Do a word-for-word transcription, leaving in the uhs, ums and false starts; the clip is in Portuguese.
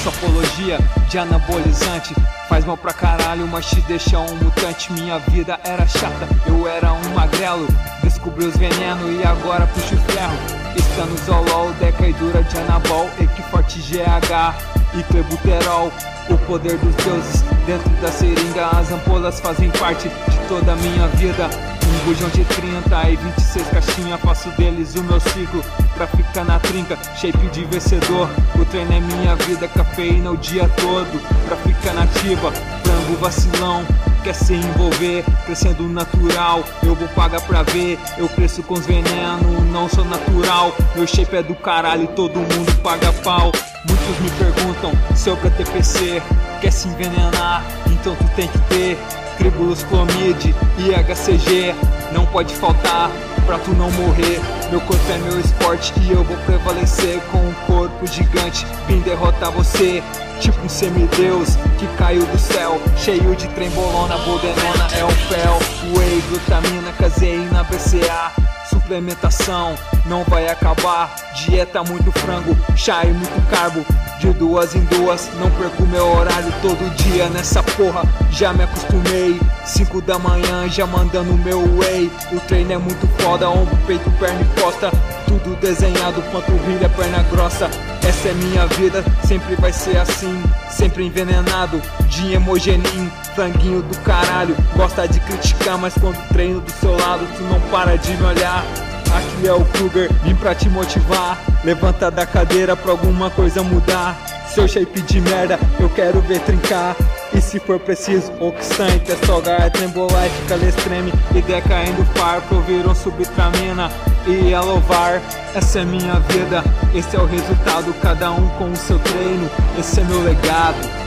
faço apologia de anabolizante. Faz mal pra caralho, mas te deixa um mutante. Minha vida era chata, eu era um magrelo. Descobri os venenos e agora puxo o ferro. Estanozolol, deca e dura de anabol, Equiforte G H e clebuterol. O poder dos deuses dentro da seringa. As ampolas fazem parte de toda a minha vida. Um bujão de trinta e vinte e seis caixinhas, faço deles o meu ciclo pra ficar na trinca, shape de vencedor. O treino é minha vida, cafeína o dia todo pra ficar nativa. Frango vacilão, quer se envolver, crescendo natural, eu vou pagar pra ver. Eu cresço com os venenos, não sou natural. Meu shape é do caralho e todo mundo paga pau. Muitos me perguntam se eu pra T P C quer se envenenar, então tu tem que ter Tribulus, Clomid e H C G. Não pode faltar pra tu não morrer. Meu corpo é meu esporte e eu vou prevalecer. Com um corpo gigante vim derrotar você, tipo um semideus que caiu do céu. Cheio de trembolona, bodenona, é o fel. Whey, glutamina, caseína, B C A. Suplementação não vai acabar. Dieta muito frango, chá e muito carbo. De duas em duas, não perco meu horário todo dia nessa porra. Já me acostumei, cinco da manhã já mandando meu whey. O treino é muito foda, ombro, peito, perna e costa. Tudo desenhado, panturrilha, perna grossa. Essa é minha vida, sempre vai ser assim. Sempre envenenado, de hemogenin. Franguinho do caralho, gosta de criticar, mas quando treino do seu lado tu não para de me olhar. Aqui é o Kruger, vim pra te motivar. Levanta da cadeira pra alguma coisa mudar. Seu shape de merda, eu quero ver trincar. E se for preciso, Oxan, Testogar, Trembolite, Calestreme e Decaendo Far, proviram subtramina e Alovar. Essa é minha vida, esse é o resultado, cada um com o seu treino. Esse é meu legado.